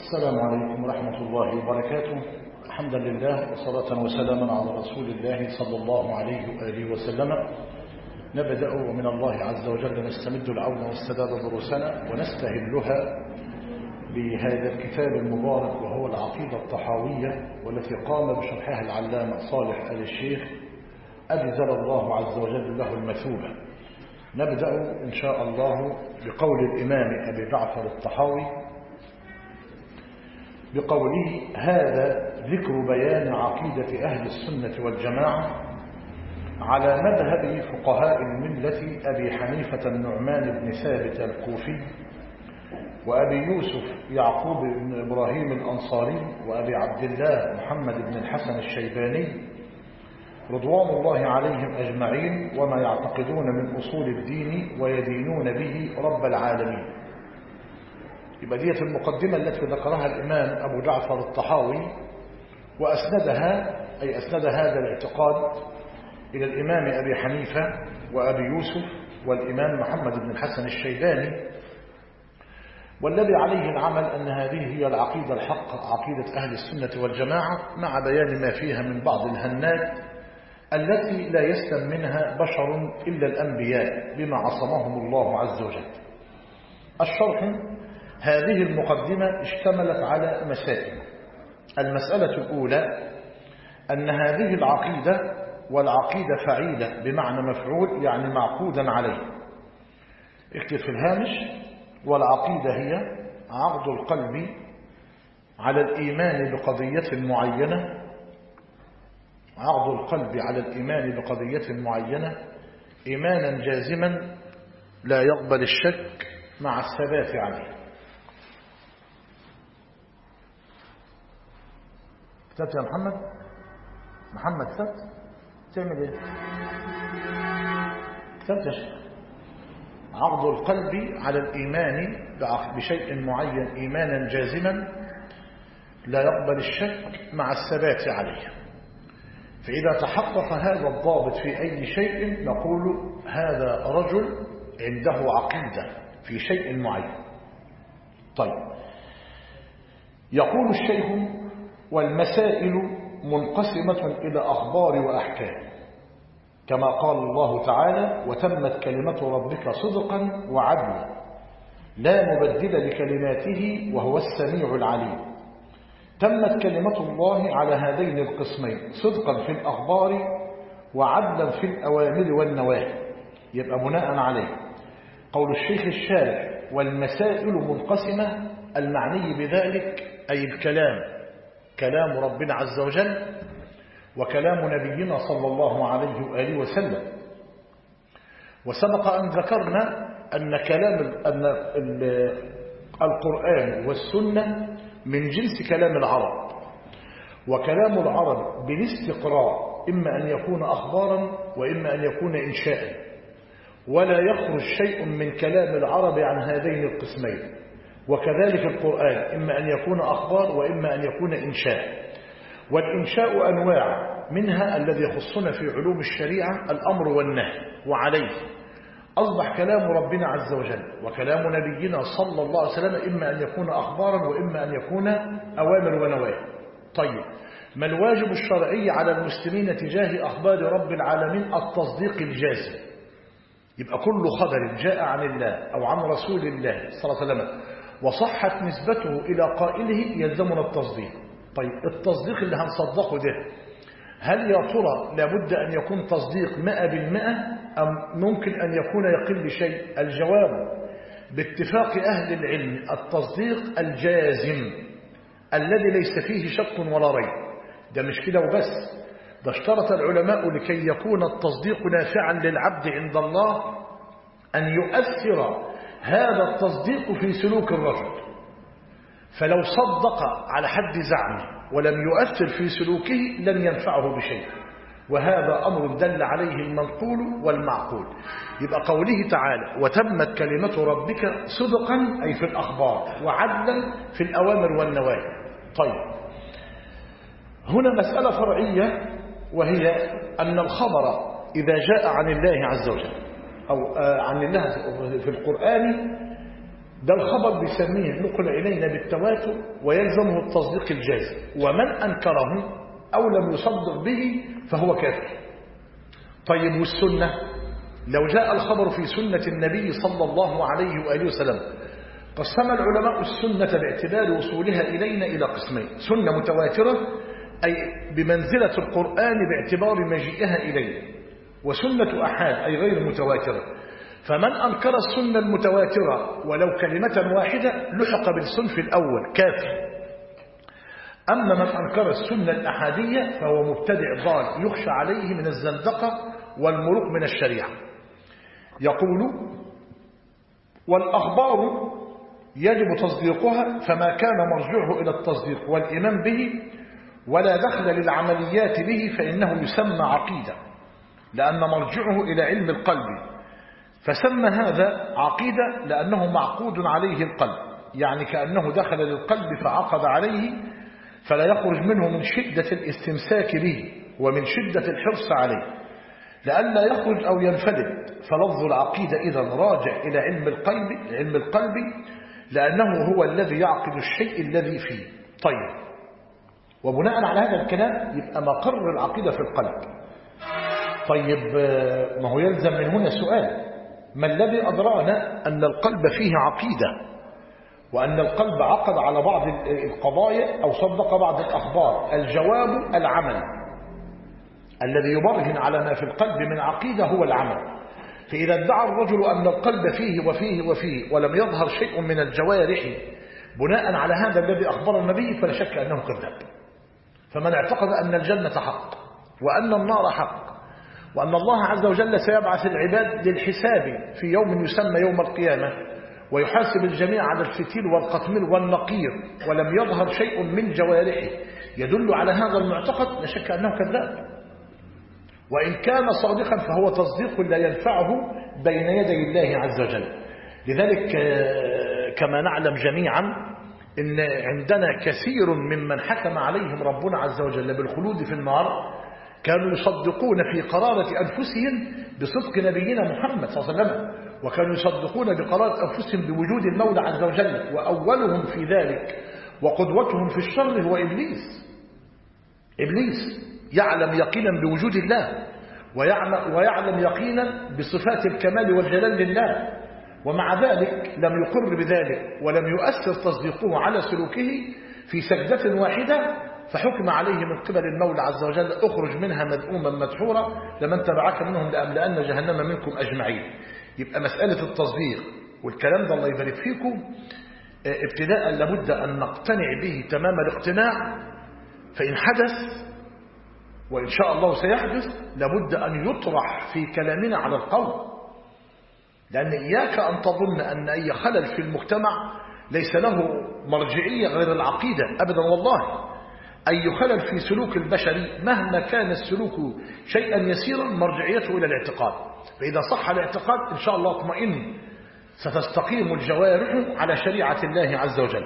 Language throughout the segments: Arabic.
السلام عليكم ورحمة الله وبركاته. حمدا لله وصلاة وسلاما على رسول الله صلى الله عليه وآله وسلم. نبدأ ومن الله عز وجل نستمد العون والسداد دروسنا ونستهلها بهذا الكتاب المبارك وهو العقيدة الطحاوية، والتي قام بشرحها العلامة صالح آل الشيخ أجزل الله عز وجل له المثوبة. نبدأ إن شاء الله بقول الإمام أبي جعفر الطحاوي بقوله: هذا ذكر بيان عقيدة أهل السنة والجماعة على مذهب فقهاء الملة أبي حنيفة النعمان بن ثابت الكوفي، وأبي يوسف يعقوب بن إبراهيم الأنصاري، وأبي عبد الله محمد بن الحسن الشيباني رضوان الله عليهم أجمعين، وما يعتقدون من أصول الدين ويدينون به رب العالمين. يبقى ديت المقدمة التي ذكرها الإمام أبو جعفر الطحاوي، وأسندها أي أسند هذا الاعتقاد إلى الإمام أبي حنيفة وأبي يوسف والإمام محمد بن الحسن الشيباني، والذي عليه العمل أن هذه هي العقيدة الحق، عقيدة أهل السنة والجماعة، مع بيان ما فيها من بعض الهنات التي لا يسلم منها بشر إلا الأنبياء بما عصمهم الله عز وجل. الشرح: هذه المقدمة اشتملت على مسائل. المسألة الأولى أن هذه العقيدة، والعقيدة فعيلة بمعنى مفعول يعني معقودا عليه، اكتب في الهامش: والعقيدة هي عقد القلب على الإيمان بقضية معينة، عقد القلب على الإيمان بقضية معينة إيمانا جازما لا يقبل الشك مع الثبات عليه. كتبت يا محمد كتبت؟ تعمل ايه؟ كتبت يا شيخ. عقد القلب على الإيمان بشيء معين إيمانا جازما لا يقبل الشك مع الثبات عليه. فإذا تحقق هذا الضابط في أي شيء نقول هذا رجل عنده عقيدة في شيء معين. طيب، يقول الشيخ: والمسائل منقسمة إلى أخبار وأحكام، كما قال الله تعالى: وتمت كلمة ربك صدقا وعدلا لا مبدل لكلماته وهو السميع العليم. تمت كلمة الله على هذين القسمين، صدقا في الأخبار وعدلا في الأوامر والنواهي. يبقى بناء عليه قول الشيخ الشارح: والمسائل منقسمة، المعني بذلك أي الكلام، كلام ربنا عز وجل وكلام نبينا صلى الله عليه وآله وسلم. وسبق أن ذكرنا أن القرآن والسنة من جنس كلام العرب، وكلام العرب بالاستقراء إما أن يكون أخبارا وإما أن يكون إنشاء، ولا يخرج شيء من كلام العرب عن هذين القسمين. وكذلك القرآن إما أن يكون أخبار وإما أن يكون إنشاء. والإنشاء أنواع، منها الذي يخصنا في علوم الشريعة الأمر والنهي، وعليه أصبح كلام ربنا عز وجل وكلام نبينا صلى الله عليه وسلم إما أن يكون أخبارا وإما أن يكون أوامر ونواهي. طيب، ما الواجب الشرعي على المسلمين تجاه أخبار رب العالمين؟ التصديق الجازم. يبقى كل خبر جاء عن الله أو عن رسول الله صلى الله عليه وسلم وصحت نسبته إلى قائله يلزمنا التصديق. طيب، التصديق اللي هنصدقه ده هل يا ترى لابد أن يكون تصديق 100% أم ممكن أن يكون يقل شيء؟ الجواب باتفاق أهل العلم التصديق الجازم الذي ليس فيه شك ولا ريب. ده مش كده وبس، ده اشترط العلماء لكي يكون التصديق نافعا للعبد عند الله أن يؤثر هذا التصديق في سلوك الرجل. فلو صدق على حد زعمه ولم يؤثر في سلوكه لن ينفعه بشيء، وهذا أمر دل عليه المنقول والمعقول. يبقى قوله تعالى: وتمت كلمة ربك صدقا أي في الأخبار وعدلا في الأوامر والنواهي. طيب، هنا مسألة فرعية، وهي أن الخبر إذا جاء عن الله عز وجل أو عن الله في القرآن ده الخبر بيسميه نقل إلينا بالتواتر ويلزمه التصديق الجازم، ومن أنكره أو لم يصدق به فهو كافر. طيب والسنة؟ لو جاء الخبر في سنة النبي صلى الله عليه وآله وسلم، قسم العلماء السنة باعتبار وصولها إلينا إلى قسمين: سنة متواترة أي بمنزلة القرآن باعتبار مجيئها إلينا، وسنة أحاد أي غير متواترة. فمن أنكر السنة المتواترة ولو كلمة واحدة لحق بالصنف الأول كافر. أما من أنكر السنة الأحادية فهو مبتدع ضال يخشى عليه من الزندقة والمروق من الشريعة. يقول: والأخبار يجب تصديقها، فما كان مرجعه إلى التصديق والإيمان به ولا دخل للعمليات به فإنه يسمى عقيدة، لأن مرجعه إلى علم القلب، فسمى هذا عقيدة لأنه معقود عليه القلب، يعني كأنه دخل للقلب فعقد عليه، فلا يخرج منه من شدة الاستمساك به ومن شدة الحرص عليه، لئلا يخرج أو ينفلت. فلفظ العقيدة إذن راجع إلى علم القلب لأنه هو الذي يعقد الشيء الذي فيه. طيب، وبناء على هذا الكلام يبقى مقر العقيدة في القلب. طيب، ما هو يلزم من هنا سؤال: ما الذي أدرانا أن القلب فيه عقيدة، وأن القلب عقد على بعض القضايا أو صدق بعض الأخبار؟ الجواب: العمل. الذي يبرهن على ما في القلب من عقيدة هو العمل. فإذا ادعى الرجل أن القلب فيه وفيه وفيه ولم يظهر شيء من الجوارح بناء على هذا الذي أخبر النبي فلا شك أنه كذاب. فمن اعتقد أن الجنة حق وأن النار حق وأن الله عز وجل سيبعث العباد للحساب في يوم يسمى يوم القيامة ويحاسب الجميع على الفتيل والقطمير والنقير ولم يظهر شيء من جوارحه يدل على هذا المعتقد، لا شك أنه كذاب. وإن كان صادقا فهو تصديق لا ينفعه بين يدي الله عز وجل. لذلك كما نعلم جميعا إن عندنا كثير ممن حكم عليهم ربنا عز وجل بالخلود في النار كانوا يصدقون في قرارة أنفسهم بصدق نبينا محمد صلى الله عليه وسلم، وكانوا يصدقون بقرارة أنفسهم بوجود المولى عز وجل، وأولهم في ذلك وقدوتهم في الشر هو إبليس. إبليس يعلم يقينا بوجود الله ويعلم يقينا بصفات الكمال والجلال لله، ومع ذلك لم يقر بذلك ولم يؤثر تصديقه على سلوكه في سجدة واحدة، فحكم عليه من قبل المولى عز وجل: اخرج منها مذءوما مدحورا لمن تبعك منهم لأملأن جهنم منكم أجمعين. يبقى مسألة التصديق والكلام ده الله يبارك فيكم ابتداء لابد أن نقتنع به تمام الاقتناع، فإن حدث وإن شاء الله سيحدث لابد أن يطرح في كلامنا على القول، لأن إياك أن تظن أن أي خلل في المجتمع ليس له مرجعية غير العقيدة أبدا. والله أي خلل في سلوك البشري مهما كان السلوك شيئا يسيرا مرجعيته إلى الاعتقاد، فإذا صح الاعتقاد إن شاء الله اطمئن ستستقيم الجوارح على شريعة الله عز وجل.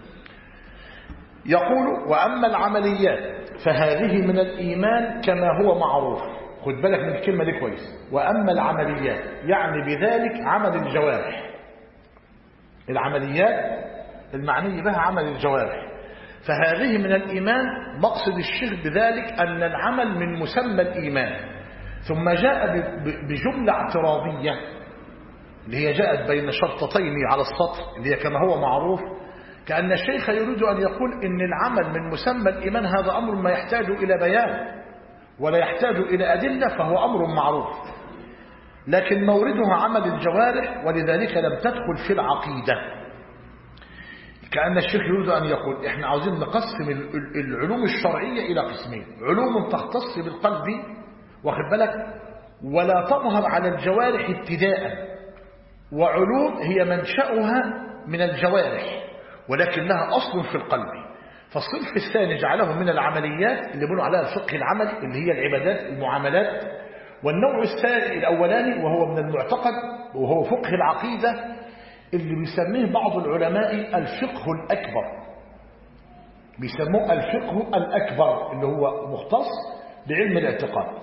يقول: وأما العمليات فهذه من الإيمان كما هو معروف. خد بالك من الكلمة دي كويس. وأما العمليات يعني بذلك عمل الجوارح، العمليات المعني بها عمل الجوارح، فهذه من الإيمان. مقصد الشيخ بذلك أن العمل من مسمى الإيمان، ثم جاء بجملة اعتراضية اللي هي جاءت بين شرطتين على السطر اللي هي كما هو معروف، كأن الشيخ يريد أن يقول إن العمل من مسمى الإيمان هذا أمر ما يحتاج إلى بيان ولا يحتاج إلى أدلة، فهو أمر معروف، لكن مورده عمل الجوارح ولذلك لم تدخل في العقيدة. كأن الشيخ يريد أن يقول إحنا عاوزين نقسم العلوم الشرعية إلى قسمين: علوم تختص بالقلب واخد بالك ولا تظهر على الجوارح ابتداء، وعلوم هي منشأها من الجوارح ولكن لها أصل في القلب. فالصنف الثاني جعله من العمليات اللي بنوا عليها الفقه العملي اللي هي العبادات المعاملات، والنوع الثاني الأولاني وهو من المعتقد وهو فقه العقيدة اللي بيسميه بعض العلماء الفقه الأكبر، بيسموه الفقه الأكبر اللي هو مختص بعلم الاعتقاد.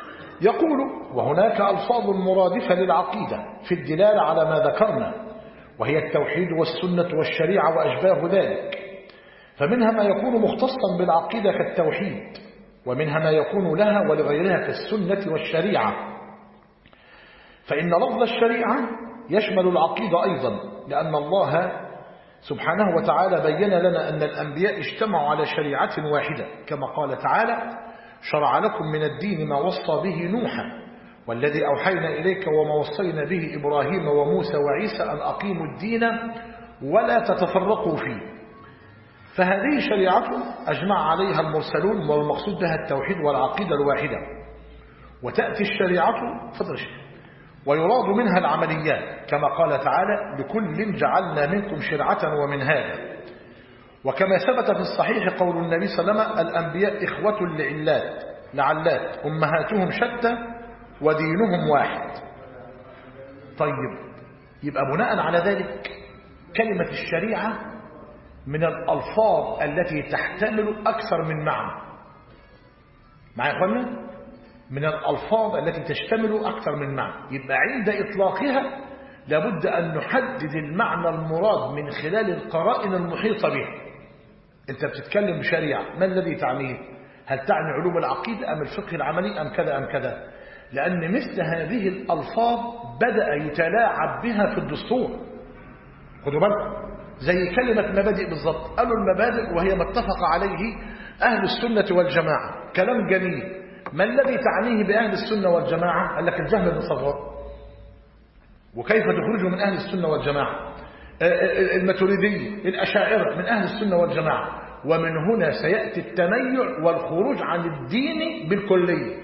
يقول: وهناك ألفاظ مرادفة للعقيدة في الدلالة على ما ذكرنا، وهي التوحيد والسنة والشريعة وأشباه ذلك. فمنها ما يكون مختصا بالعقيدة كالتوحيد، ومنها ما يكون لها ولغيرها كالسنة والشريعة. فإن لفظ الشريعة يشمل العقيدة أيضا، لأن الله سبحانه وتعالى بين لنا أن الأنبياء اجتمعوا على شريعة واحدة، كما قال تعالى: شرع لكم من الدين ما وصى به نوحا والذي أوحينا إليك وما وصينا به إبراهيم وموسى وعيسى أن أقيموا الدين ولا تتفرقوا فيه. فهذه شريعة أجمع عليها المرسلون، والمقصود بها التوحيد والعقيدة الواحدة. وتأتي الشريعة ويراد منها العمليات، كما قال تعالى: لكل جعلنا منكم شرعة ومنهاجا. وكما ثبت في الصحيح قول النبي صلى الله عليه وسلم: الأنبياء إخوة لعلات أمهاتهم شتى ودينهم واحد. طيب، يبقى بناء على ذلك كلمة الشريعة من الألفاظ التي تحتمل أكثر من معنى. معايا يا أخوانا؟ من الألفاظ التي تشتمل أكثر من معنى. يبقى عند إطلاقها لابد أن نحدد المعنى المراد من خلال القرائن المحيطة به. أنت بتتكلم بشريعة، ما الذي تعنيه؟ هل تعني علوم العقيدة أم الفقه العملي أم كذا أم كذا؟ لأن مثل هذه الألفاظ بدأ يتلاعب بها في الدستور. خدوا بالكم، زي كلمة مبادئ بالضبط. قالوا المبادئ وهي ما اتفق عليه أهل السنة والجماعة. كلام جميل. ما الذي تعنيه بأهل السنة والجماعة؟ قال لك الجهم بن صفوان. وكيف تخرجوا من أهل السنة والجماعة؟ الماتريدية، الأشاعرة من أهل السنة والجماعة. ومن هنا سيأتي التميع والخروج عن الدين بالكلية.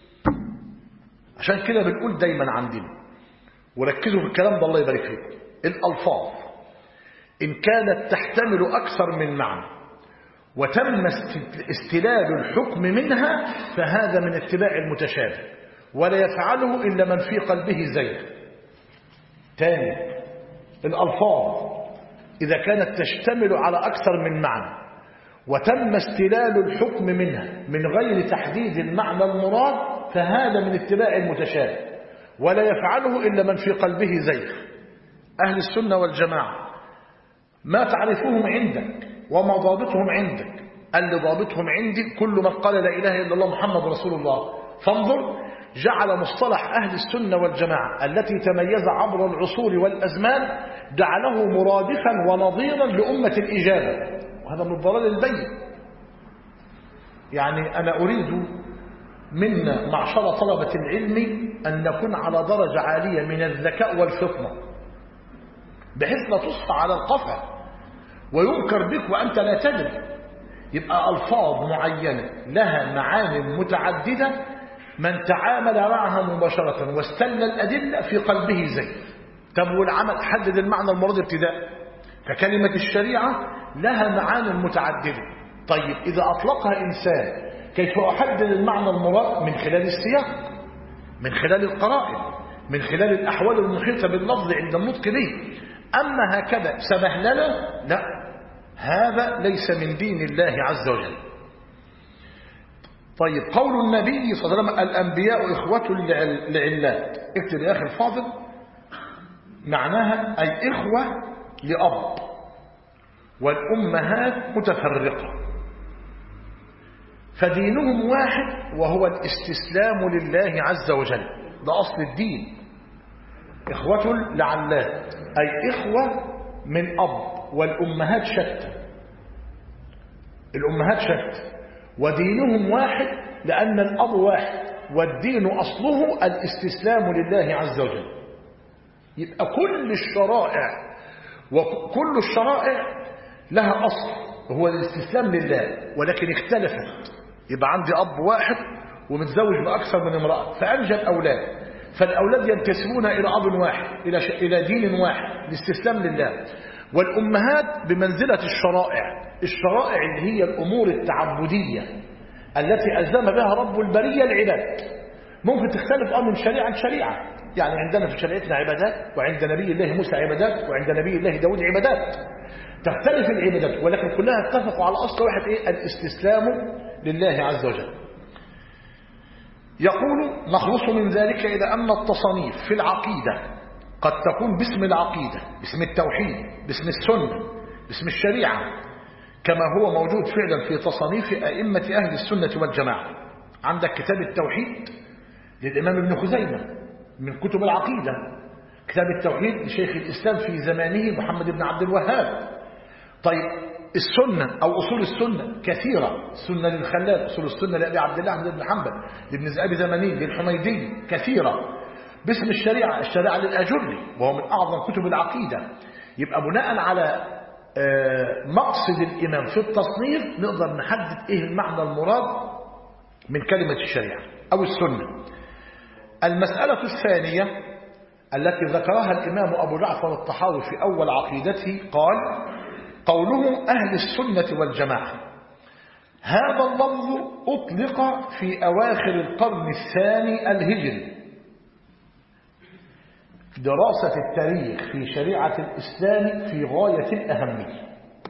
عشان كده بنقول دايما عندنا، وركزوا في الكلام ده الله يبارك فيكم، الألفاظ إن كانت تحتمل أكثر من معنى وتم استلال الحكم منها فهذا من اتباع المتشابه، ولا يفعله إلا من في قلبه زيغ. تاني، الألفاظ إذا كانت تشتمل على أكثر من معنى وتم استلال الحكم منها من غير تحديد المعنى المراد فهذا من اتباع المتشابه، ولا يفعله إلا من في قلبه زيغ. أهل السنة والجماعة ما تعرفهم عندك وما ضابطهم عندك؟ قال لي ضابطهم عندي كل من قال لا إله إلا الله محمد رسول الله. فانظر، جعل مصطلح أهل السنة والجماعة التي تميز عبر العصور والأزمان جعله مرادفا ونظيرا لأمة الإجابة، وهذا من الضلال البين. يعني أنا أريد منا معشر طلبة العلم أن نكون على درجة عالية من الذكاء والفطنة، بحيث لا تصفى على القفا وينكر بك وأنت لا تدري. يبقى ألفاظ معينة لها معاني متعددة، من تعامل معها مباشرة واستنى الأدلة في قلبه زي. طب والعمل حدد المعنى المراد ابتداء. فكلمة الشريعة لها معاني متعددة. طيب إذا أطلقها إنسان كيف أحدد المعنى المراد؟ من خلال السياق، من خلال القرائن، من خلال الأحوال المحيطة باللفظ عند النطق به. أما هكذا سبهللة، لا، هذا ليس من دين الله عز وجل. طيب، قول النبي صلى الله عليه وسلم: الأنبياء إخوة لعلات. اكتب يا أخي الفاضل معناها أي إخوة لأب، والأمهات متفرقة، فدينهم واحد وهو الاستسلام لله عز وجل. ده أصل الدين. إخوة لعلات أي إخوة من أب، والأمهات شتى. الأمهات شتى ودينهم واحد لأن الأب واحد، والدين أصله الاستسلام لله عز وجل. يبقى كل الشرائع لها أصل هو الاستسلام لله، ولكن اختلفت. يبقى عندي أب واحد ومتزوج بأكثر من امرأة فأنجب أولاد، فالأولاد ينتسبون إلى أب واحد، إلى دين واحد، الاستسلام لله. والأمهات بمنزلة الشرائع اللي هي الأمور التعبدية التي ألزم بها رب البرية العباد. ممكن تختلف من شريعة لشريعة. يعني عندنا في شريعتنا عبادات، وعند نبي الله موسى عبادات، وعند نبي الله داود عبادات. تختلف العبادات ولكن كلها اتفقوا على أصل واحد، الاستسلام لله عز وجل. يقول: نخلص من ذلك إلى أن التصانيف في العقيدة قد تكون باسم العقيدة، باسم التوحيد، باسم السنة، باسم الشريعة، كما هو موجود فعلا في تصانيف أئمة أهل السنة والجماعة. عندك كتاب التوحيد للإمام ابن خزيمة من كتب العقيدة، كتاب التوحيد لشيخ الإسلام في زمانه محمد بن عبد الوهاب. طيب السنة أو أصول السنة كثيرة، السنة للخلال، أصول السنة لأبي عبد الله بن حنبل، لابن أبي زمانين، للحميدي، كثيرة. باسم الشريعة، الشريعة للأجري وهو من أعظم كتب العقيدة. يبقى بناء على مقصد الإمام في التصنيف نقدر نحدد إيه المعنى المراد من كلمة الشريعة أو السنة. المسألة الثانية التي ذكرها الإمام أبو جعفر الطحاوي في أول عقيدته قال: قوله أهل السنة والجماعة، هذا اللفظ أطلق في أواخر القرن الثاني الهجري. دراسة التاريخ في شريعة الإسلام في غاية الأهمية.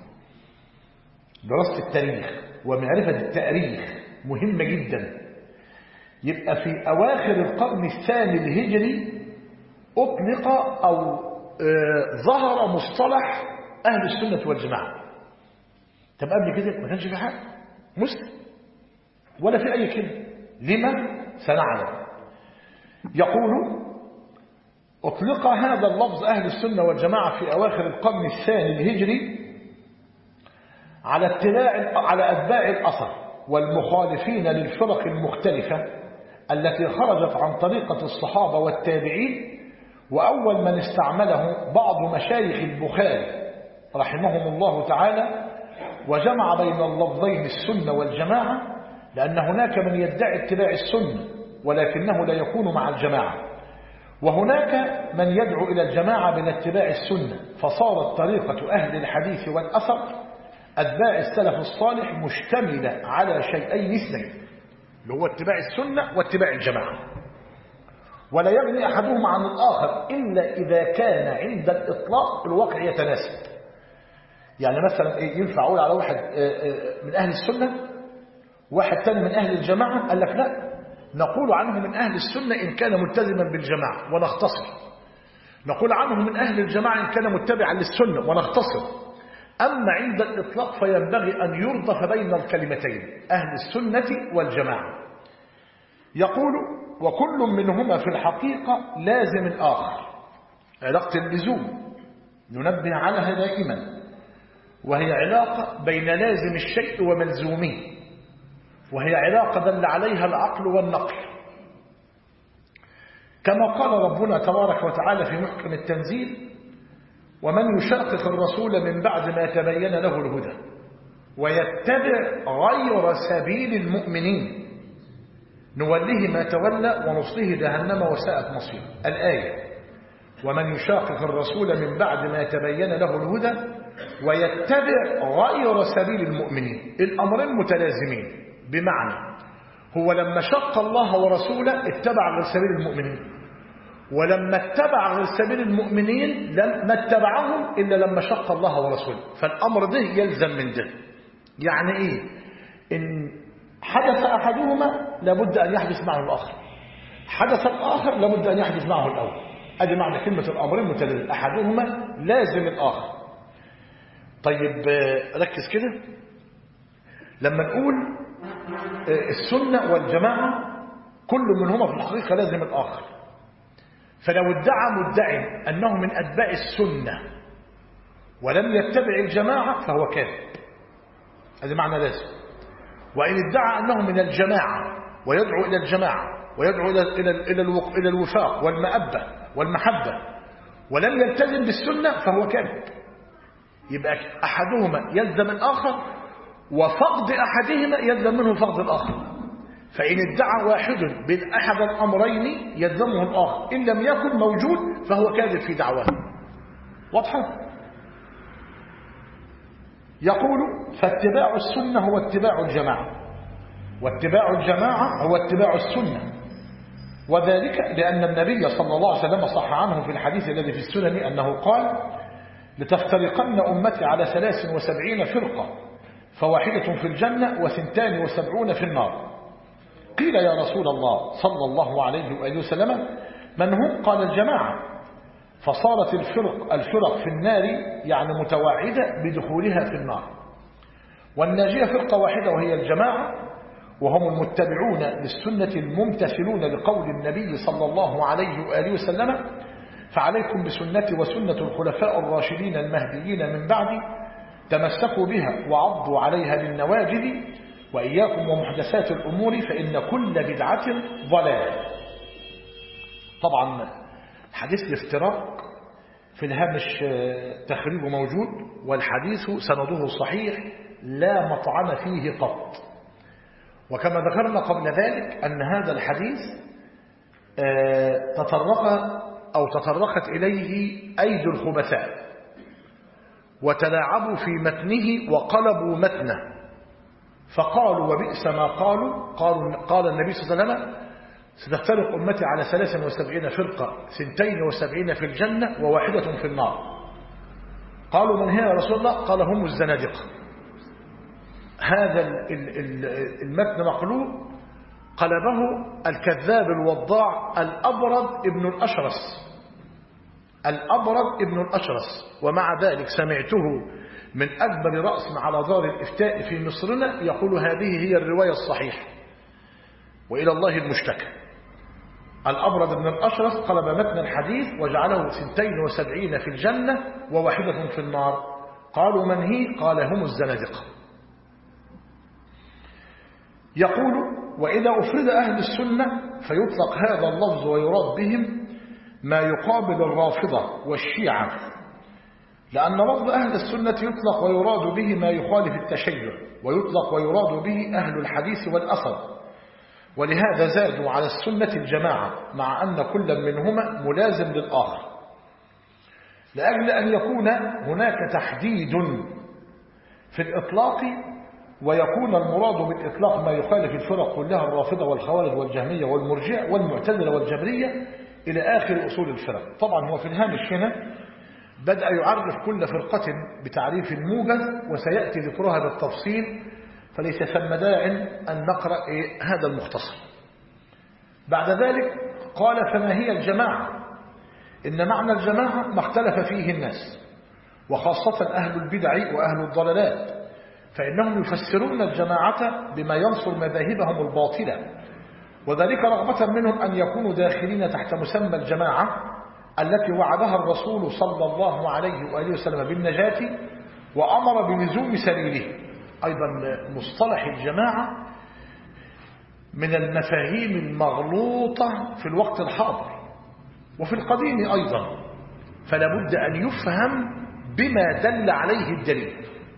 دراسة التاريخ ومعرفة التاريخ مهمة جدا. يبقى في أواخر القرن الثاني الهجري أطلق أو ظهر مصطلح أهل السنة والجماعة. طب قبل كده ما كانش في حاجة مسلم ولا في أي كلمة. لما؟ سنعلم. يقول: أطلق هذا اللفظ أهل السنة والجماعة في أواخر القرن الثاني الهجري على أتباع الأثر والمخالفين للفرق المختلفة التي خرجت عن طريقة الصحابة والتابعين. وأول من استعمله بعض مشايخ البخاري رحمهم الله تعالى، وجمع بين اللفظين السنة والجماعة، لأن هناك من يدعي اتباع السنة ولكنه لا يكون مع الجماعة، وهناك من يدعو إلى الجماعة من اتباع السنة. فصارت طريقة أهل الحديث والأثر أتباع السلف الصالح مشتملة على شيئين اثنين، اللي هو اتباع السنة واتباع الجماعة، ولا يغني أحدهما عن الآخر إلا إذا كان عند الإطلاق الواقع يتناسب. يعني مثلا ينفع أقول على واحد من أهل السنة واحد ثاني من أهل الجماعة؟ قال لك لا، نقول عنه من أهل السنة إن كان ملتزما بالجماعة ونختصر، نقول عنه من أهل الجماعة إن كان متبعا للسنة ونختصر. أما عند الإطلاق فينبغي أن يرضف بين الكلمتين أهل السنة والجماعة. يقول: وكل منهما في الحقيقة لازم الآخر. علاقة اللزوم ننبه عليها دائما، وهي علاقة بين لازم الشيء وملزومه، وهي علاقة دل عليها العقل والنقل. كما قال ربنا تبارك وتعالى في محكم التنزيل: ومن يشاقق الرسول من بعد ما تبين له الهدى ويتبع غير سبيل المؤمنين نوله ما تولى ونصله جهنم وساءت مصيره. الآية: ومن يشاقق الرسول من بعد ما تبين له الهدى ويتبع غير سبيل المؤمنين. الأمرين متلازمين، بمعنى هو لما شق الله ورسوله اتبع غير سبيل المؤمنين، ولما اتبع غير سبيل المؤمنين ما اتبعهم إلا لما شق الله ورسوله. فالأمر ده يلزم من ده. يعني إيه؟ إن حدث أحدهما لابد أن يحدث معه الآخر، حدث الآخر لابد أن يحدث معه الأول. أدي معنى كلمة الأمرين متلازمين، أحدهما لازم الآخر. طيب ركز كده، لما نقول السنة والجماعة كل منهما في الحقيقة لازم الآخر، فلو ادعى مدعي أنه من أتباع السنة ولم يتبع الجماعة فهو كاذب. هذا معنى لازم. وإن ادعى أنه من الجماعة ويدعو إلى الجماعة ويدعو إلى الوفاق والمأبة والمحبة ولم يلتزم بالسنة فهو كاذب. يبقى أحدهما يلزم الآخر، وفقد أحدهما يلزم منه فقد الآخر. فإن ادعى واحد بأحد الأمرين يلزمه الآخر، إن لم يكن موجود فهو كاذب في دعواه. واضحة؟ يقول: فاتباع السنة هو اتباع الجماعة، واتباع الجماعة هو اتباع السنة. وذلك لأن النبي صلى الله عليه وسلم صح عنه في الحديث الذي في السنن أنه قال: لتفترقن أمتي على 73 فرقة، فواحدة في الجنة و72 في النار. قيل: يا رسول الله صلى الله عليه وآله وسلم من هم؟ قال: الجماعة. فصارت الفرق في النار يعني متوعدة بدخولها في النار، والناجية فرقة واحدة وهي الجماعة، وهم المتبعون للسنة الممتثلون لقول النبي صلى الله عليه وآله وسلم: فعليكم بسنتي وسنة الخلفاء الراشدين المهديين من بعدي، تمسكوا بها وعضوا عليها بالنواجذ، وإياكم ومحدثات الأمور فإن كل بدعة ضلالة. طبعا حديث الافتراق في الهامش تخريجه موجود، والحديث سنده صحيح لا مطعن فيه قط. وكما ذكرنا قبل ذلك أن هذا الحديث تطرقت إليه أيدي الخبثاء وتلاعبوا في متنه وقلبوا متنه، فقالوا وبئس ما قال النبي صلى الله عليه وسلم: ستفترق أمتي على 73 فرقة، 72 في الجنة وواحدة في النار. قالوا: من هي يا رسول الله؟ قال: هم الزنادقة. هذا المتن مقلوب قلبه الكذاب الوضاع الأبرد ابن الأشرس. ومع ذلك سمعته من أكبر رأس على دار الإفتاء في مصرنا يقول: هذه هي الرواية الصحيحة وإلى الله المشتكى. الأبرد بن الأشرس قلب متن الحديث وجعله 72 في الجنة وواحدة في النار. قالوا: من هي؟ قال: هم الزنادقة. يقول: وإذا أفرد أهل السنة فيطلق هذا اللفظ ويراد بهم ما يقابل الرافضة والشيعة، لأن لفظ أهل السنة يطلق ويراد به ما يخالف التشيع، ويطلق ويراد به أهل الحديث والأثر، ولهذا زادوا على السنة الجماعة، مع أن كل منهما ملازم للآخر، لأجل أن يكون هناك تحديد في الإطلاق، ويكون المراد بالإطلاق ما يخالف الفرق كلها: الرافضة والخوارج والجهمية والمرجع والمعتزلة والجبرية إلى آخر أصول الفرق. طبعا هو في الهامش هنا بدأ يعرف كل فرقة بتعريف موجز، وسيأتي ذكرها بالتفصيل، فليس ثم داع أن نقرأ هذا المختصر. بعد ذلك قال: فما هي الجماعة؟ إن معنى الجماعة ما اختلف فيه الناس، وخاصة أهل البدع وأهل الضلالات، فإنهم يفسرون الجماعة بما ينصر مذاهبهم الباطلة، وذلك رغبة منهم أن يكونوا داخلين تحت مسمى الجماعة التي وعدها الرسول صلى الله عليه وآله وسلم بالنجاة وأمر بلزوم سبيله. أيضا مصطلح الجماعة من المفاهيم المغلوطة في الوقت الحاضر وفي القديم أيضا، فلا بد أن يفهم بما دل عليه الدليل.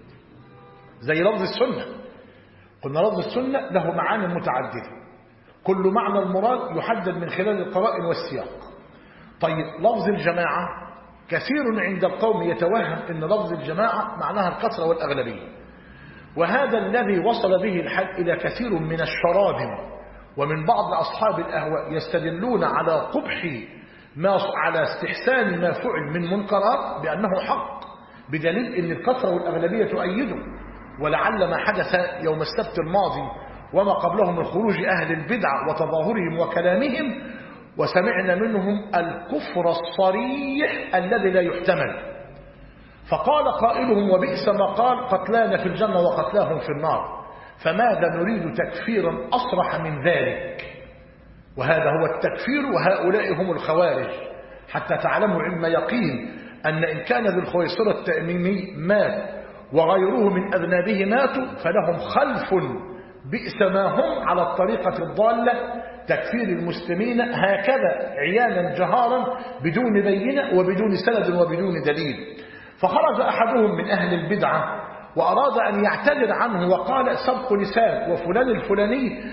زي لفظ السنة، قلنا لفظ السنة له معاني متعددة، كل معنى المراد يحدد من خلال القرائن والسياق. طيب لفظ الجماعة كثير عند القوم يتوهم أن لفظ الجماعة معناها الكثرة والأغلبية، وهذا الذي وصل به الحال إلى كثير من الشراذم ومن بعض أصحاب الأهواء يستدلون على قبح على استحسان ما فعل من منكرات بأنه حق، بدليل أن الكثرة والأغلبية تؤيده. ولعل ما حدث يوم السبت الماضي وما قبله من خروج أهل البدع وتظاهرهم وكلامهم، وسمعنا منهم الكفر الصريح الذي لا يحتمل. فقال قائلهم: وبئس ما قال، قتلانا في الجنة وقتلاهم في النار، فماذا نريد تكفيرا أصرح من ذلك؟ وهذا هو التكفير، وهؤلاء هم الخوارج، حتى تعلموا علم يقين أن إن كان ذو الخويصرة التأميمي مات وغيره من أذنابه ماتوا فلهم خلف بئس ما هم على الطريقة الضالة، تكفير المسلمين هكذا عيانا جهارا بدون بينة وبدون سند وبدون دليل. فخرج أحدهم من أهل البدعة وأراد أن يعتذر عنه وقال: سبق لسان، وفلان الفلاني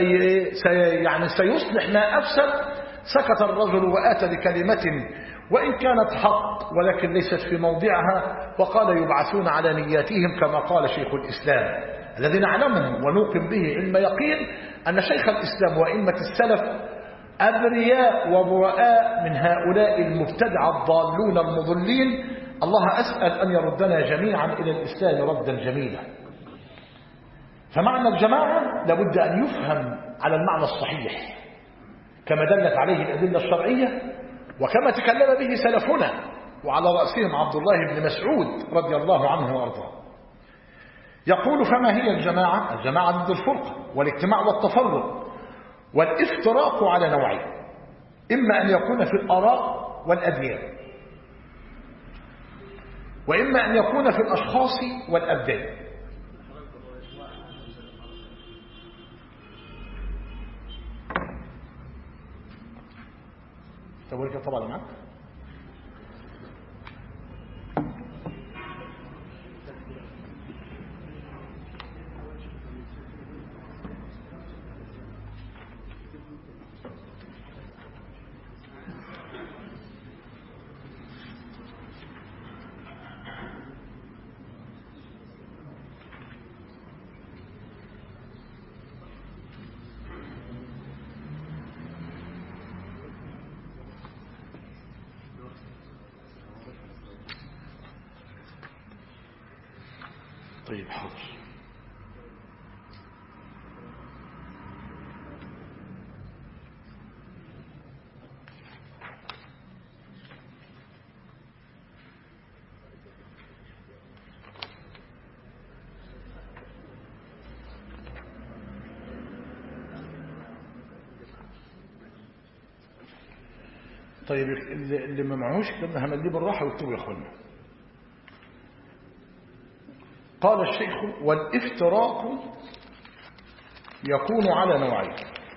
سيصلح ما أفسد. سكت الرجل وآتى بكلمة وإن كانت حق ولكن ليست في موضعها، وقال: يبعثون على نياتهم، كما قال شيخ الإسلام الذي نعلمه ونوقن به علم يقين أن شيخ الإسلام وإمة السلف أبرياء وبراء من هؤلاء المبتدع الضالون المضلين. الله أسأل أن يردنا جميعا إلى الإسلام ردا جميلا. فمعنى الجماعة لابد أن يفهم على المعنى الصحيح كما دلت عليه الأدلة الشرعية، وكما تكلم به سلفنا وعلى رأسهم عبد الله بن مسعود رضي الله عنه وارضاه. يقول: فما هي الجماعة؟ الجماعة ضد الفرقة والاجتماع والتفرق. والافتراق على نوعين: إما أن يكون في الآراء والأديان، وإما أن يكون في الأشخاص والأبدان. تقول طبعا معك. طيب حاضر. طيب اللي ما معهوش كده همليه بالراحه ويكتبوا يا اخوانا. قال الشيخ: والافتراق يكون على نوعين: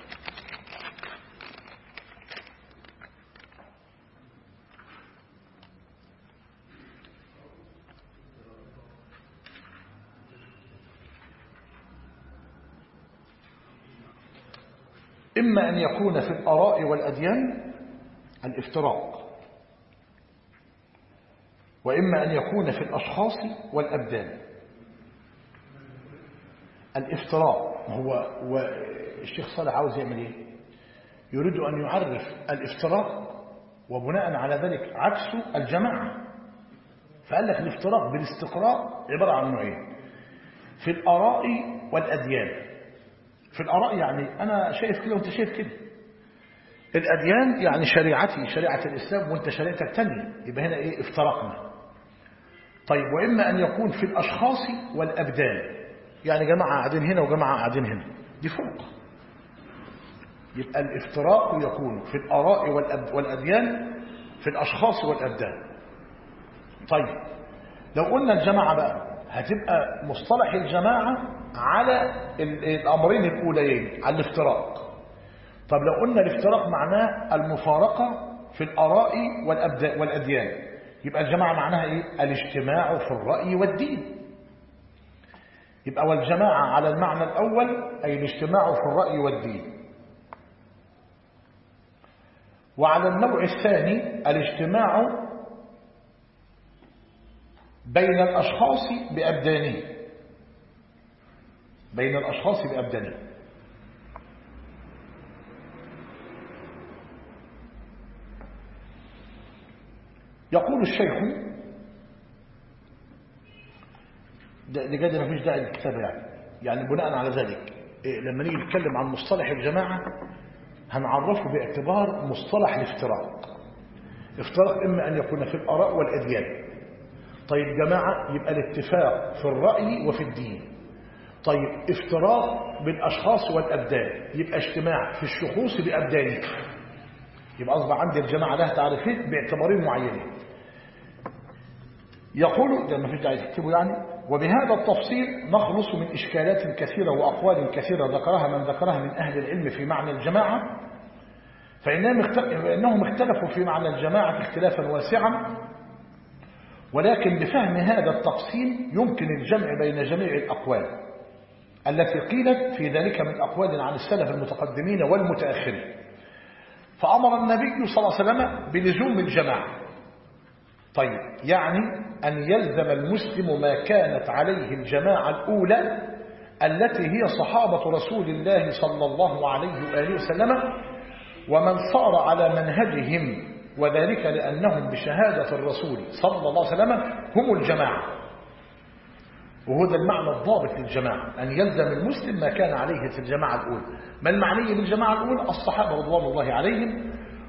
إما أن يكون في الآراء والأديان الافتراق، وإما أن يكون في الأشخاص والأبدان. الافتراق هو الشيخ صالح عاوز يعمل ايه؟ يريد أن يعرف الافتراق وبناء على ذلك عكسه الجماعة. فقال لك الافتراق بالاستقراء عبارة عن نوعين: في الآراء والأديان. في الآراء يعني أنا شايف كده وأنت شايف كده. الأديان يعني شريعتي شريعة الإسلام وأنت شريعتك تانية، يبقى هنا إيه؟ افترقنا. طيب وإما أن يكون في الأشخاص والأبدان، يعني جماعة قاعدين هنا وجماعة قاعدين هنا، دي فرق. يبقى الافتراق يكون في الآراء والأديان، في الأشخاص والأبدان. طيب لو قلنا الجماعة بقى هتبقى مصطلح الجماعة على الأمرين الأوليين، على الافتراق. طب لو قلنا الافتراق معناه المفارقة في الآراء والأديان، يبقى الجماعة معناها إيه؟ الاجتماع في الرأي والدين. يبقى والجماعة على المعنى الأول أي الاجتماع في الرأي والدين، وعلى النوع الثاني الاجتماع بين الأشخاص بأبدانه، بين الأشخاص بأبدانه. يقول الشيخ لجد ما فيش داعي للكتابة يعني بناء على ذلك لما نيجي نتكلم عن مصطلح الجماعة هنعرفه باعتبار مصطلح الافتراق. افتراق إما أن يكون في الآراء والأديان. طيب جماعة يبقى الاتفاق في الرأي وفي الدين. طيب افتراق بالأشخاص والأبدان يبقى اجتماع في الشخوص بأبدانه. يبقى أصبح عندي الجماعة لها تعريفين باعتبارين معينين. يقول ده ما فيش داعي تكتبه يعني. وبهذا التفصيل نخلص من إشكالات كثيرة وأقوال كثيرة ذكرها من ذكرها من أهل العلم في معنى الجماعة، فإنهم اختلفوا في معنى الجماعة اختلافا واسعا، ولكن بفهم هذا التقسيم يمكن الجمع بين جميع الأقوال التي قيلت في ذلك من أقوال عن السلف المتقدمين والمتأخرين. فأمر النبي صلى الله عليه وسلم بلزوم الجماعة. طيب يعني أن يلزم المسلم ما كانت عليه الجماعة الأولى التي هي صحابة رسول الله صلى الله عليه وآله وسلم ومن صار على منهجهم، وذلك لأنهم بشهادة الرسول صلى الله عليه وسلم هم الجماعة. وهذا المعنى الضابط للجماعة، أن يلزم المسلم ما كان عليه في الجماعة الأولى. ما المعني بالجماعة الأولى؟ الصحابة رضوان الله عليهم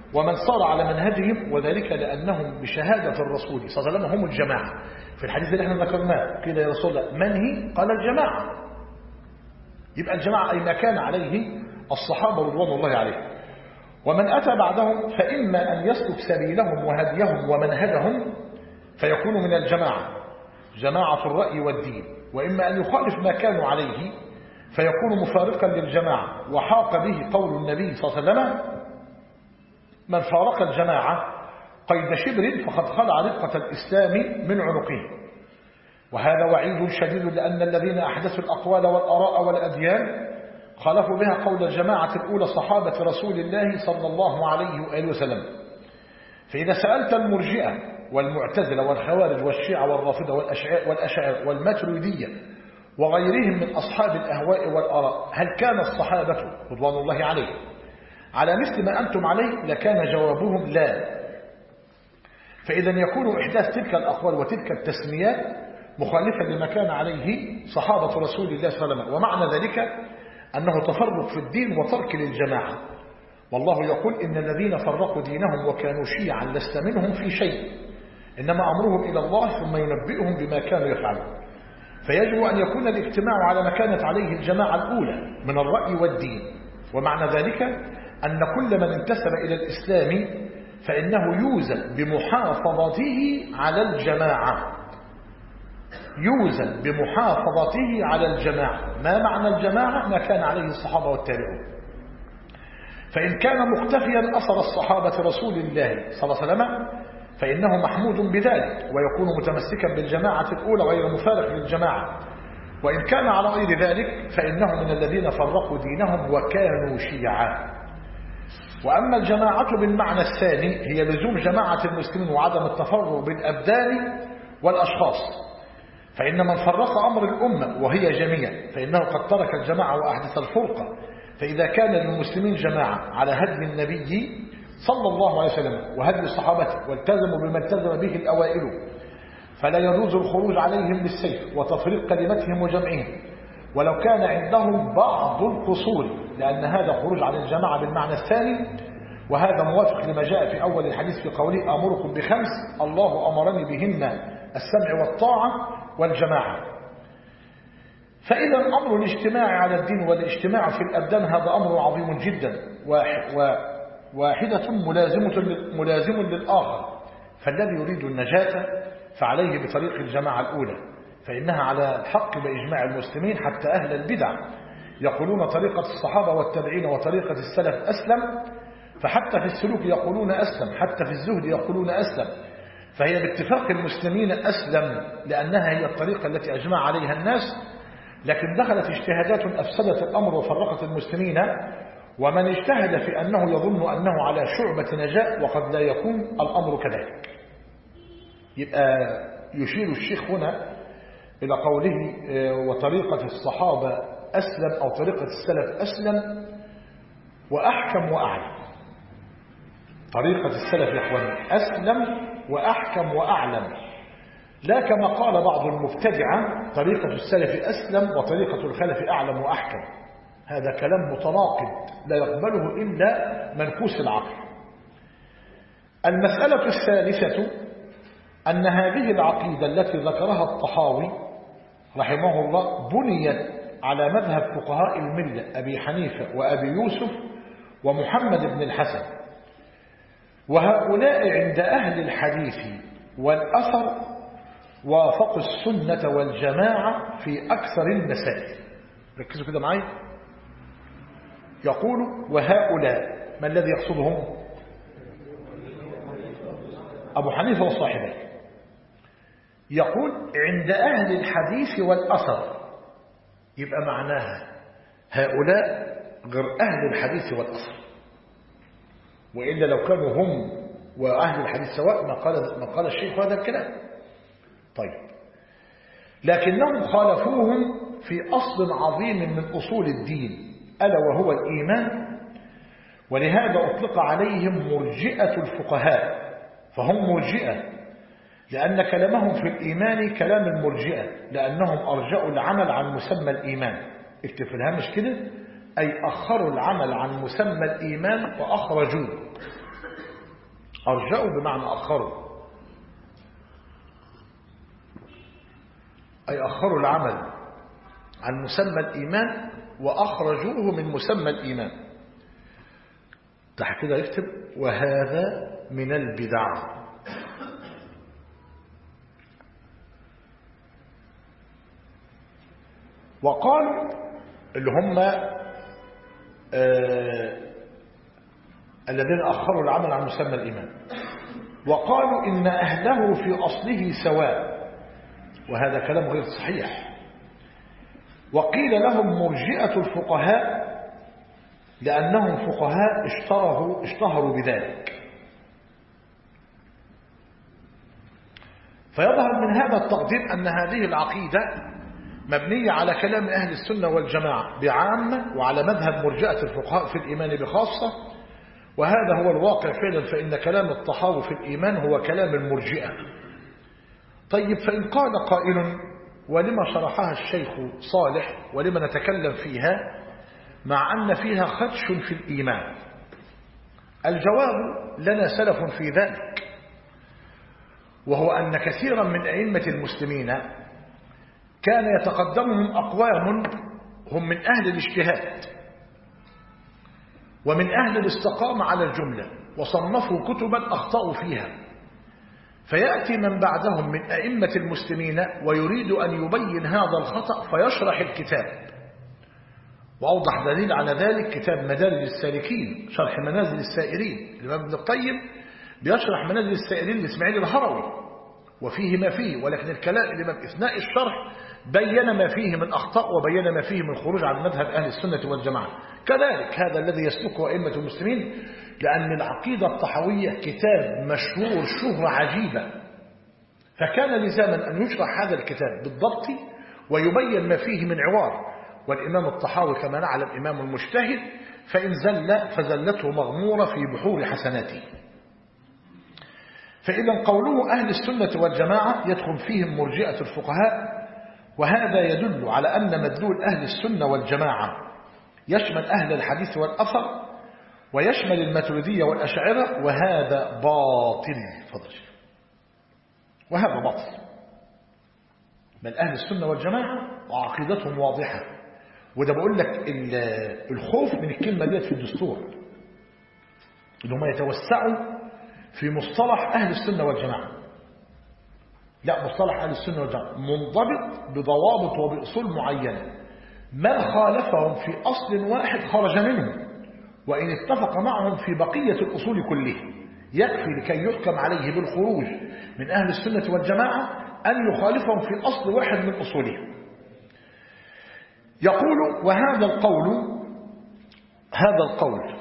ومن صار على منهجهم، وذلك لأنهم بشهادة الرسول صلى الله عليه وسلم هم الجماعة. في الحديث اللي احنا ذكرناه قيل يا رسول الله من هي؟ قال الجماعة. يبقى الجماعة أي ما كان عليه الصحابة رضوان الله عليهم. ومن أتى بعدهم فإما أن يسلك سبيلهم وهديهم ومنهجهم فيكون من الجماعة، جماعة الرأي والدين، وإما أن يخالف ما كانوا عليه فيكون مفارقا للجماعة. وحاق به قول النبي صلى الله عليه وسلم من فارق الجماعة قيد شبر فقد خلع رقة الإسلام من عنقه. وهذا وعيد شديد، لأن الذين أحدثوا الأقوال والآراء والأديان خالفوا بها قول الجماعة الأولى صحابة رسول الله صلى الله عليه وآله وسلم. فإذا سألت المرجئة والمعتزلة والخوارج والشيعة والرافضة والأشاعرة والماتريدية وغيرهم من أصحاب الأهواء والآراء هل كان الصحابة رضوان الله عليهم على مثل ما أنتم عليه، لكان جوابهم لا. فإذا يكون إحداث تلك الأقوال وتلك التسميات مخالفا لما كان عليه صحابة رسول الله صلى الله عليه وسلم، ومعنى ذلك أنه تفرق في الدين وترك للجماعة. والله يقول إن الذين فرقوا دينهم وكانوا شيعا لست منهم في شيء، إنما أمرهم إلى الله ثم ينبئهم بما كانوا يفعلون. فيجب أن يكون الاجتماع على ما كانت عليه الجماعة الأولى من الرأي والدين. ومعنى ذلك أن كل من انتسب إلى الإسلام فإنه يوزن بمحافظته على الجماعة، يوزن بمحافظته على الجماعة. ما معنى الجماعة؟ ما كان عليه الصحابة والتابعون. فإن كان مختفيا أثر الصحابة رسول الله صلى الله عليه وسلم فإنه محمود بذلك ويكون متمسكا بالجماعة الأولى غير مفارق للجماعة. وإن كان على غير ذلك فإنه من الذين فرقوا دينهم وكانوا شيعا. وأما الجماعة بالمعنى الثاني هي لزوم جماعة المسلمين وعدم التفرق بالأبدان والأشخاص. فإن من فرق أمر الأمة وهي جميع فإنه قد ترك الجماعة وأحدث الفرقة. فإذا كان للمسلمين جماعة على هدي النبي صلى الله عليه وسلم وهدي صحابته والتزموا بما التزم به الأوائل فلا يجوز الخروج عليهم بالسيف وتفريق كلمتهم وجمعهم ولو كان عندهم بعض القصور، لأن هذا خروج عن الجماعة بالمعنى الثاني. وهذا موافق لما جاء في أول الحديث في قوله أمركم بخمس الله أمرني بهن السمع والطاعة والجماعة. فإذا أمر الاجتماع على الدين والاجتماع في الأبدان هذا أمر عظيم جدا، واحدة ملازم للآخر. فالذي يريد النجاة فعليه بطريق الجماعة الأولى، فإنها على الحق بإجماع المسلمين، حتى أهل البدع يقولون طريقة الصحابة والتابعين وطريقة السلف أسلم، فحتى في السلوك يقولون أسلم، حتى في الزهد يقولون أسلم. فهي باتفاق المسلمين أسلم لأنها هي الطريقة التي أجمع عليها الناس. لكن دخلت اجتهادات أفسدت الأمر وفرقت المسلمين، ومن اجتهد في أنه يظن أنه على شعبة نجاة وقد لا يكون الأمر كذلك. يبقى يشير الشيخ هنا إلى قوله وطريقة الصحابة أسلم أو طريقة السلف أسلم وأحكم وأعلم. طريقة السلف يا إخواني أسلم وأحكم وأعلم، لا كما قال بعض المبتدعة طريقة السلف أسلم وطريقة الخلف أعلم وأحكم. هذا كلام متناقض لا يقبله إلا منكوس العقل. المسألة الثالثة أن هذه العقيدة التي ذكرها الطحاوي رحمه الله بنيت على مذهب فقهاء الملة أبي حنيفة وأبي يوسف ومحمد بن الحسن، وهؤلاء عند أهل الحديث والأثر وافقوا السنة والجماعة في أكثر المسائل. ركزوا كده معي. يقول وهؤلاء ما الذي يقصدهم؟ أبو حنيفة وصاحبه. يقول عند أهل الحديث والأثر، يبقى معناها هؤلاء غير أهل الحديث والأثر، وإلا لو كانوا هم وأهل الحديث سواء ما قال الشيخ هذا الكلام. طيب، لكنهم خالفوهم في أصل عظيم من أصول الدين ألا وهو الإيمان، ولهذا أطلق عليهم مرجئة الفقهاء. فهم مرجئة لأن كلامهم في الإيمان كلام المرجئة، لأنهم أرجأوا العمل عن مسمى الإيمان. اكتب في الهامش كده، أي أخروا العمل عن مسمى الإيمان وأخرجوه. أرجأوا بمعنى أخروا، أي أخروا العمل عن مسمى الإيمان وأخرجوه من مسمى الإيمان. تحت كده يكتب وهذا من البدع. وقالوا اللي هم الذين أخروا العمل عن مسمى الإيمان، وقالوا إن أهله في أصله سواء، وهذا كلام غير صحيح. وقيل لهم مرجئة الفقهاء لأنهم فقهاء اشتهروا بذلك. فيظهر من هذا التقديم أن هذه العقيدة مبنية على كلام أهل السنة والجماعة بعامة، وعلى مذهب مرجئة الفقهاء في الإيمان بخاصة، وهذا هو الواقع فعلا، فإن كلام الطحاوي في الإيمان هو كلام المرجئة. طيب، فإن قال قائل ولما شرحها الشيخ صالح ولما نتكلم فيها مع أن فيها خدش في الإيمان؟ الجواب لنا سلف في ذلك، وهو أن كثيرا من أئمة المسلمين كان يتقدمهم أقوام هم من أهل الاجتهاد ومن أهل الاستقامة على الجملة، وصنفوا كتبا أخطأوا فيها، فيأتي من بعدهم من أئمة المسلمين ويريد أن يبين هذا الخطأ فيشرح الكتاب. وأوضح دليل على ذلك كتاب مدارج السالكين شرح منازل السائرين الإمام ابن القيم، بيشرح منازل السائرين لإسماعيل الهروي، وفيه ما فيه، ولكن الكلام الإمام أثناء الشرح بين ما فيه من أخطاء وبين ما فيه من خروج عن مذهب أهل السنة والجماعة. كذلك هذا الذي يسلكه أئمة المسلمين، لأن العقيدة الطحاوية كتاب مشهور شهرة عجيبة، فكان لزاما أن يشرح هذا الكتاب بالضبط ويبين ما فيه من عوار. والإمام الطحاوي كما نعلم إمام المجتهد، فإن زل فزلته مغمورة في بحور حسناته. فإذا قوله أهل السنة والجماعة يدخل فيهم مرجئة الفقهاء، وهذا يدل على أن مدلول أهل السنة والجماعة يشمل أهل الحديث والأثر ويشمل الماتريدية والأشاعرة، وهذا باطل. فضل، وهذا باطل، بل أهل السنة والجماعة وعقيدتهم واضحة. وده بقول لك الخوف من الكلمة ديت في الدستور، إنهم يتوسعوا في مصطلح أهل السنة والجماعة. لا، مصطلح أهل السنة والجماعة منضبط بضوابط وبأصول معينة، من خالفهم في أصل واحد خرج منه، وإن اتفق معهم في بقية الأصول كلها. يكفي لكي يحكم عليه بالخروج من أهل السنة والجماعة أن يخالفهم في أصل واحد من أصولهم. يقول وهذا القول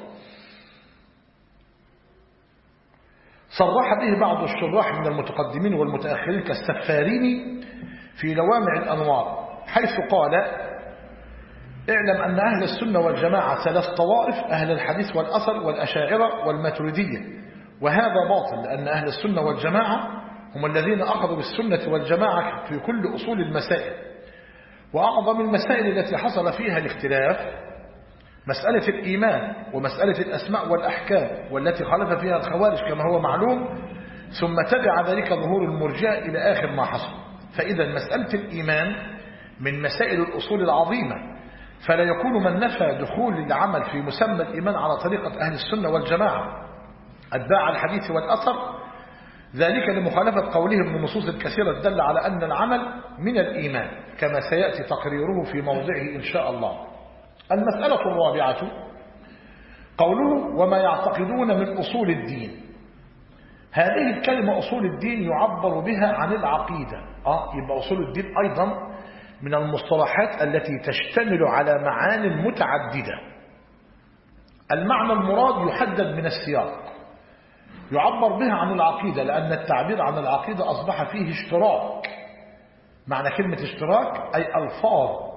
صرح به بعض الشراح من المتقدمين والمتأخرين كالسفاريني في لوامع الأنوار، حيث قال: اعلم أن أهل السنة والجماعة 3 طوائف: أهل الحديث والأثر والأشاعرة والماتريدية. وهذا باطل، لأن أهل السنة والجماعة هم الذين أخذوا بالسنة والجماعة في كل أصول المسائل. وأعظم المسائل التي حصل فيها الاختلاف مسألة الإيمان ومسألة الأسماء والأحكام، والتي خالف فيها الخوارج كما هو معلوم، ثم تبع ذلك ظهور المرجئة إلى آخر ما حصل. فإذا مسألة الإيمان من مسائل الأصول العظيمة، فلا يكون من نفى دخول العمل في مسمى الإيمان على طريقة أهل السنة والجماعة أتباع الحديث والأثر، ذلك لمخالفة قولهم من النصوص الكثيرة الدالة على أن العمل من الإيمان، كما سيأتي تقريره في موضعه إن شاء الله. المسألة الرابعة قوله: وما يعتقدون من أصول الدين. هذه الكلمة أصول الدين يعبر بها عن العقيدة. يبقى أصول الدين أيضا من المصطلحات التي تشتمل على معان متعددة. المعنى المراد يحدد من السياق، يعبر بها عن العقيدة، لأن التعبير عن العقيدة أصبح فيه اشتراك. معنى كلمة اشتراك أي ألفاظ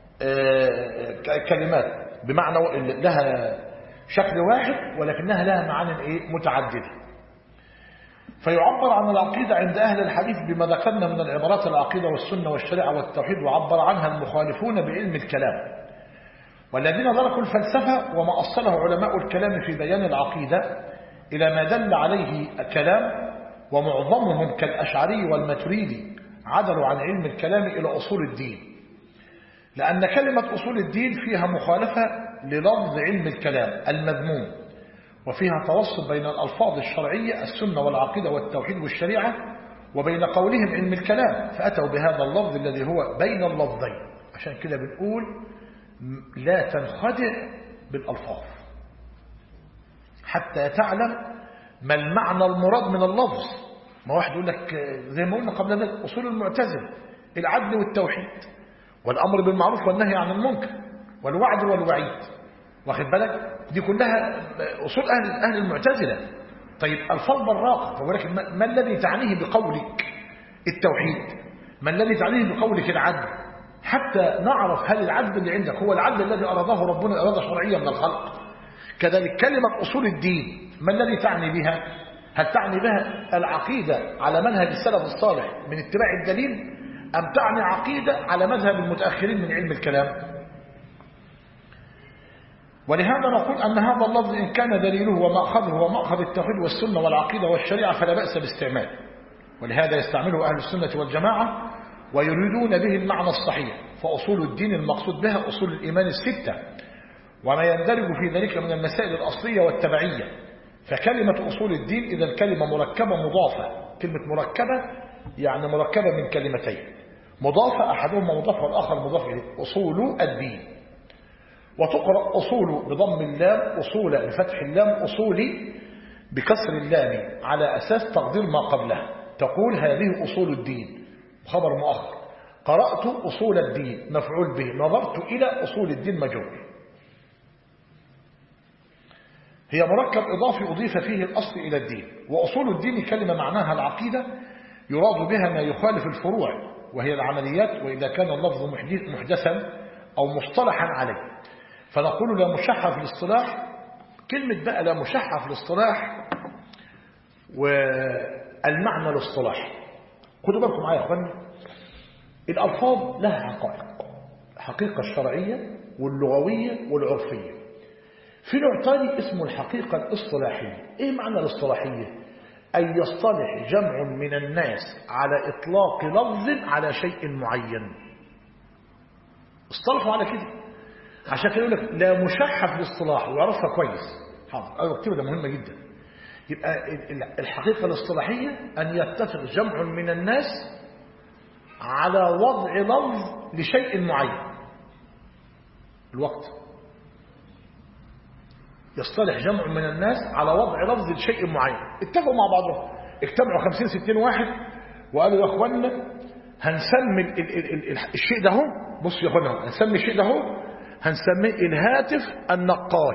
كلمات بمعنى لها شكل واحد ولكنها لها معاني متعددة. فيعبر عن العقيدة عند أهل الحديث بما ذكرنا من العبارات: العقيدة والسنة والشريعة والتوحيد. وعبر عنها المخالفون بعلم الكلام، والذين دركوا الفلسفة وما أصله علماء الكلام في بيان العقيدة إلى ما دل عليه كلام، ومعظمهم كالأشعري والماتريدي عدلوا عن علم الكلام إلى أصول الدين، لأن كلمة أصول الدين فيها مخالفة للفظ علم الكلام المذموم، وفيها توسط بين الألفاظ الشرعية السنة والعقيدة والتوحيد والشريعة وبين قولهم علم الكلام، فأتوا بهذا اللفظ الذي هو بين اللفظين. عشان كده بنقول لا تنخدع بالألفاظ حتى تعلم ما المعنى المراد من اللفظ. ما واحد يقول لك زي ما قلنا قبل ذلك أصول المعتزلة العدل والتوحيد والأمر بالمعروف والنهي عن المنكر والوعد والوعيد، واخد بالك؟ دي كلها أصول أهل المعتزلة. طيب ألفاظ براقة، ولكن ما الذي تعنيه بقولك التوحيد؟ ما الذي تعنيه بقولك العدل؟ حتى نعرف هل العدل اللي عندك هو العدل الذي أراده ربنا إرادة شرعية من الخلق. كذلك كلمة أصول الدين ما الذي تعني بها؟ هل تعني بها العقيدة على منهج السلف الصالح من اتباع الدليل، أم تعني عقيدة على مذهب المتأخرين من علم الكلام؟ ولهذا نقول أن هذا اللفظ إن كان دليله ومأخذه هو مأخذ التوحيد والسنة والعقيدة والشريعة فلا بأس باستعماله، ولهذا يستعمله أهل السنة والجماعة ويريدون به المعنى الصحيح. فأصول الدين المقصود بها أصول الإيمان الستة وما يندرج في ذلك من المسائل الأصلية والتبعية. فكلمة أصول الدين إذا الكلمة مركبة مضافة، كلمة مركبة يعني مركبة من كلمتين، مضافة أحدهما مضاف والآخر مضاف إليه، أصول الدين. وتقرأ أصول بضم اللام، أصول بفتح اللام، أصولي بكسر اللام على أساس تقدير ما قبلها، تقول هذه أصول الدين خبر مؤخر. قرأت أصول الدين مفعول به، نظرت إلى أصول الدين مجرور. هي مركب إضافي أضيف فيه الأصل إلى الدين. وأصول الدين كلمة معناها العقيدة يراد بها ما يخالف الفروع وهي العمليات، وإذا كان اللفظ محدثا أو مصطلحا عليه فنقول لا مشحة في الاصطلاح. كلمة بقى لا مشحة في الاصطلاح والمعنى الاصطلاحي، خدوا بالكم معايا يا اخواني، الألفاظ لها حقائق، الحقيقة الشرعية واللغوية والعرفية. في نوع ثاني اسمه الحقيقة الاصطلاحية. ايه معنى الاصطلاحية؟ أن يصطلح جمع من الناس على إطلاق لفظ على شيء معين، اصطلحوا على كده. عشان كده يقول لك لا مشحة في الاصطلاح ويعرفها كويس. حاضر، ايوه اكتبها، ده مهمة جدا. يبقى الحقيقة الاصطلاحية أن يتفق جمع من الناس على وضع لفظ لشيء معين. الوقت يصطلح جمع من الناس على وضع لفظ لشيء معين، اتفقوا مع بعضهم، اجتمعوا 50-60 واحد وقالوا يا اخوانا هنسمي الشيء ده هو، بصوا يا اخوانا هنسمي الشيء ده هو، هنسميه الهاتف النقال.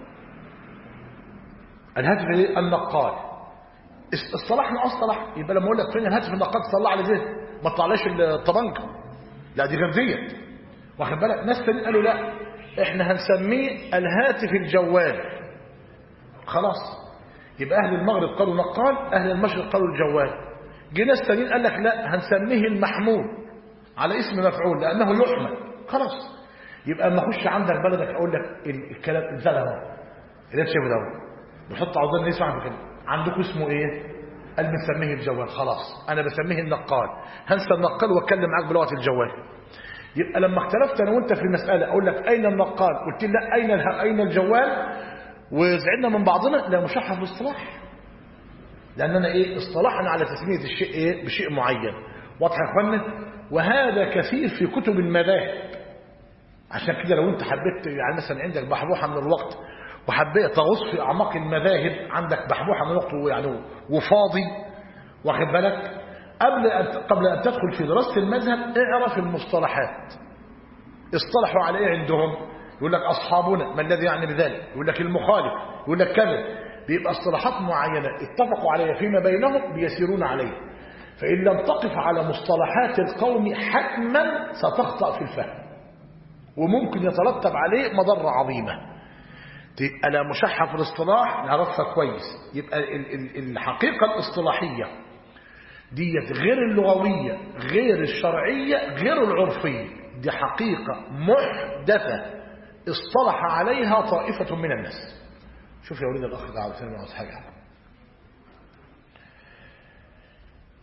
الهاتف النقال اصطلحنا اصطلح. يبقى لما اقول لك فين الهاتف النقال تطلع لي زين، ما تطلعليش الطبنجه، لا دي غير ديت، واخد بالك؟ ناس تانيين قالوا لا احنا هنسميه الهاتف الجوال. خلاص، يبقى اهل المغرب قالوا نقال، اهل المشرق قالوا الجوال. جه ناس تانيين قال لك لا هنسميه المحمول على اسم مفعول لانه يحمل. خلاص، يبقى اما اخش عندك بلدك اقول لك الكلام الزلمه اللي انت شايفه ده بحط عضلنا يسمع بكلمه، عندكم اسمه ايه؟ قال بنسميه الجوال. خلاص انا بسميه النقال، هنسى النقال واتكلم معاك بلغه الجوال. يبقى لما اختلفت انا وانت في المساله اقول لك اين النقال، قلت لي لا اين الجوال، وزعلنا من بعضنا، لا مشحة في الاصطلاح، لاننا ايه اصطلحنا على تسميه الشيء ايه بشيء معين. واضح يا اخوانا؟ وهذا كثير في كتب المذاهب. عشان كده لو انت حبيت يعني مثلا عندك بحبوحه من الوقت وحبيت تغوص في اعماق المذاهب، عندك بحبوحه من الوقت يعني وفاضي، واخد بالك؟ قبل ان تدخل في دراسه المذهب اعرف المصطلحات. اصطلحوا على ايه عندهم؟ يقول لك اصحابنا، ما الذي يعني بذلك؟ يقول لك المخالف، يقول لك كذا. بيبقى اصطلاحات معينه اتفقوا عليها فيما بينهم بيسيرون عليها. فان لم تقف على مصطلحات القوم حتما ستخطأ في الفهم، وممكن يترتب عليه مضرة عظيمة. تبقى لا مشحة في الاصطلاح نعرفها كويس. يبقى الحقيقة الاصطلاحية ديت غير اللغوية غير الشرعية غير العرفية، دي حقيقة محدثة اصطلح عليها طائفة من الناس. شوف يا ولد الأخ ده على سنة حاجة،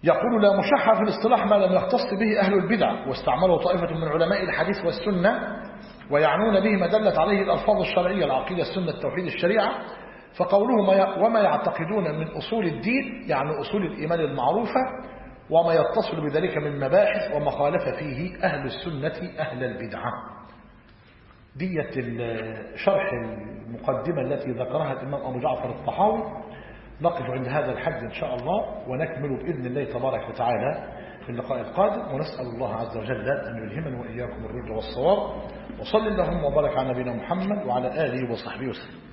يقول لا مشحة في الاصطلاح ما لم يختص به أهل البدع، واستعمله طائفة من علماء الحديث والسنة ويعنون به ما دلت عليه الألفاظ الشرعية، العقيدة، السنة، التوحيد، الشريعة. فقولهم وما يعتقدون من أصول الدين يعني أصول الإيمان المعروفة وما يتصل بذلك من مباحث ومخالف فيه أهل السنة أهل البدعة. دية شرح المقدمة التي ذكرها الإمام أبو جعفر الطحاوي. نقف عند هذا الحد إن شاء الله، ونكمل بإذن الله تبارك وتعالى في اللقاء القادم، ونسأل الله عز وجل أن يلهمنا وإياكم الرشد والصواب. وصل اللهم وبارك على نبينا محمد وعلى آله وصحبه وسلم.